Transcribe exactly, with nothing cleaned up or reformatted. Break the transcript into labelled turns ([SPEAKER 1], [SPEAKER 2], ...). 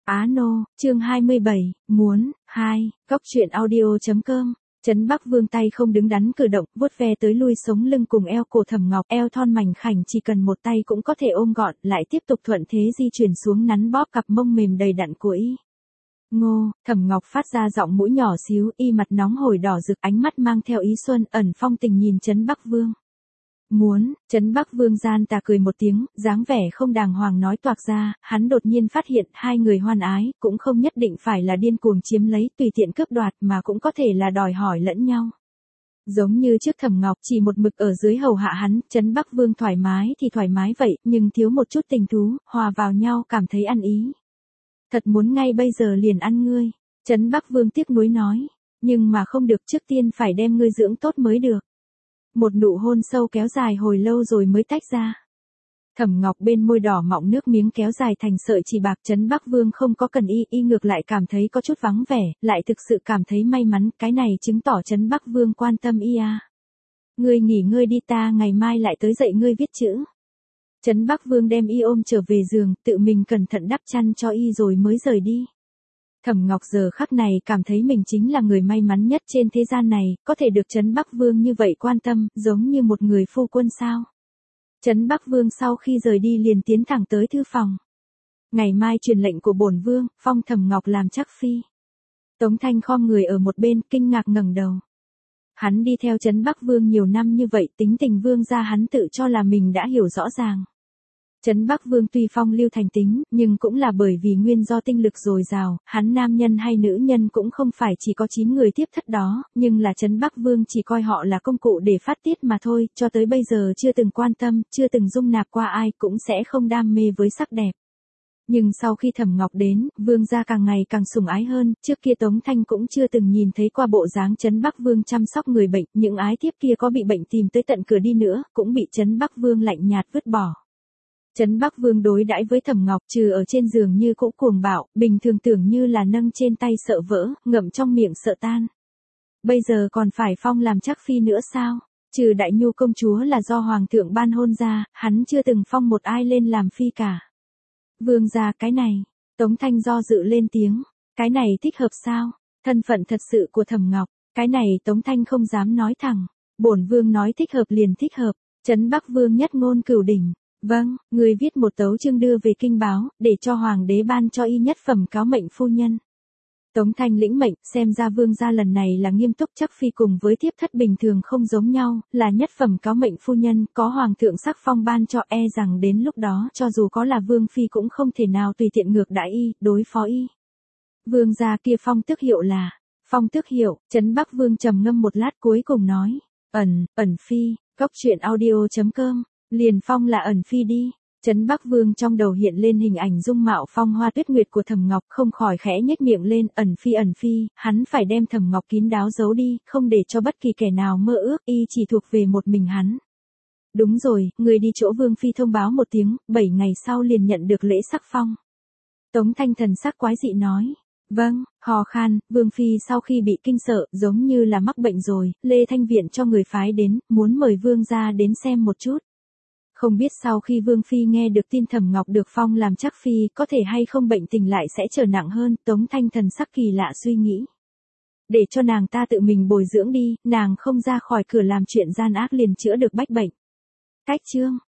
[SPEAKER 1] Á nô, chương hai mươi bảy, muốn, hai, góc truyện audio.com. Trấn Bắc Vương tay không đứng đắn cử động, vuốt ve tới lui sống lưng cùng eo cổ Thẩm Ngọc, eo thon mảnh khảnh chỉ cần một tay cũng có thể ôm gọn, lại tiếp tục thuận thế di chuyển xuống nắn bóp cặp mông mềm đầy đặn của y. Ngô, Thẩm Ngọc phát ra giọng mũi nhỏ xíu, y mặt nóng hổi đỏ rực, ánh mắt mang theo ý xuân, ẩn phong tình nhìn Trấn Bắc Vương. Muốn, Trấn Bắc Vương gian tà cười một tiếng, dáng vẻ không đàng hoàng nói toạc ra, hắn đột nhiên phát hiện hai người hoan ái, cũng không nhất định phải là điên cuồng chiếm lấy, tùy tiện cướp đoạt mà cũng có thể là đòi hỏi lẫn nhau. Giống như trước Thẩm Ngọc chỉ một mực ở dưới hầu hạ hắn, Trấn Bắc Vương thoải mái thì thoải mái vậy, nhưng thiếu một chút tình thú, hòa vào nhau cảm thấy ăn ý. Thật muốn ngay bây giờ liền ăn ngươi, Trấn Bắc Vương tiếc nuối nói, nhưng mà không được, trước tiên phải đem ngươi dưỡng tốt mới được. Một nụ hôn sâu kéo dài hồi lâu rồi mới tách ra. Thẩm Ngọc bên môi đỏ mọng nước miếng kéo dài thành sợi chỉ bạc. Trấn Bắc Vương không có cần y, y ngược lại cảm thấy có chút vắng vẻ, lại thực sự cảm thấy may mắn, cái này chứng tỏ Trấn Bắc Vương quan tâm y à. Ngươi nghỉ ngơi đi, ta ngày mai lại tới dạy ngươi viết chữ. Trấn Bắc Vương đem y ôm trở về giường, tự mình cẩn thận đắp chăn cho y rồi mới rời đi. Thẩm Ngọc giờ khắc này cảm thấy mình chính là người may mắn nhất trên thế gian này, có thể được Trấn Bắc Vương như vậy quan tâm, giống như một người phu quân sao. Trấn Bắc Vương sau khi rời đi liền tiến thẳng tới thư phòng. Ngày mai truyền lệnh của bổn vương, phong Thẩm Ngọc làm chắc phi. Tống Thanh khom người ở một bên, kinh ngạc ngẩng đầu. Hắn đi theo Trấn Bắc Vương nhiều năm như vậy, tính tình vương gia hắn tự cho là mình đã hiểu rõ ràng. Trấn Bắc Vương tuy phong lưu thành tính, nhưng cũng là bởi vì nguyên do tinh lực dồi dào, hắn nam nhân hay nữ nhân cũng không phải chỉ có chín người tiếp thất đó, nhưng là Trấn Bắc Vương chỉ coi họ là công cụ để phát tiết mà thôi, cho tới bây giờ chưa từng quan tâm, chưa từng dung nạp qua ai, cũng sẽ không đam mê với sắc đẹp. Nhưng sau khi Thẩm Ngọc đến, vương gia càng ngày càng sủng ái hơn, trước kia Tống Thanh cũng chưa từng nhìn thấy qua bộ dáng Trấn Bắc Vương chăm sóc người bệnh, những ái thiếp kia có bị bệnh tìm tới tận cửa đi nữa, cũng bị Trấn Bắc Vương lạnh nhạt vứt bỏ. Trấn Bắc Vương đối đãi với Thẩm Ngọc trừ ở trên giường như cũ cuồng bạo, bình thường tưởng như là nâng trên tay sợ vỡ, ngậm trong miệng sợ tan. Bây giờ còn phải phong làm chắc phi nữa sao? Trừ Đại Nhu công chúa là do Hoàng thượng ban hôn ra, hắn chưa từng phong một ai lên làm phi cả. Vương gia, cái này, Tống Thanh do dự lên tiếng, cái này thích hợp sao? Thân phận thật sự của Thẩm Ngọc, cái này Tống Thanh không dám nói thẳng, bổn vương nói thích hợp liền thích hợp. Trấn Bắc Vương nhất ngôn cửu đỉnh. Vâng, người viết một tấu chương đưa về kinh báo, để cho hoàng đế ban cho y nhất phẩm cáo mệnh phu nhân. Tống Thanh lĩnh mệnh, xem ra vương gia lần này là nghiêm túc, chắc phi cùng với thiếp thất bình thường không giống nhau, là nhất phẩm cáo mệnh phu nhân, có hoàng thượng sắc phong ban cho, e rằng đến lúc đó cho dù có là vương phi cũng không thể nào tùy tiện ngược đãi y, đối phó y. Vương gia kia phong tước hiệu là, phong tước hiệu, Trấn Bắc Vương trầm ngâm một lát cuối cùng nói, ẩn, ẩn phi, góc truyện audio.com. Liền phong là ẩn phi đi. Trấn Bắc Vương trong đầu hiện lên hình ảnh dung mạo phong hoa tuyết nguyệt của Thẩm Ngọc, không khỏi khẽ nhếch miệng lên, ẩn phi ẩn phi, hắn phải đem Thẩm Ngọc kín đáo giấu đi, không để cho bất kỳ kẻ nào mơ ước, y chỉ thuộc về một mình hắn. Đúng rồi, người đi chỗ Vương phi thông báo một tiếng, bảy ngày sau liền nhận được lễ sắc phong. Tống Thanh thần sắc quái dị nói. Vâng, hò khan, Vương phi sau khi bị kinh sợ, giống như là mắc bệnh rồi, Lê Thanh Viện cho người phái đến, muốn mời vương gia đến xem một chút. Không biết sau khi Vương phi nghe được tin Thẩm Ngọc được phong làm chắc phi, có thể hay không bệnh tình lại sẽ trở nặng hơn, Tống Thanh thần sắc kỳ lạ suy nghĩ. Để cho nàng ta tự mình bồi dưỡng đi, nàng không ra khỏi cửa làm chuyện gian ác liền chữa được bách bệnh. Cách chương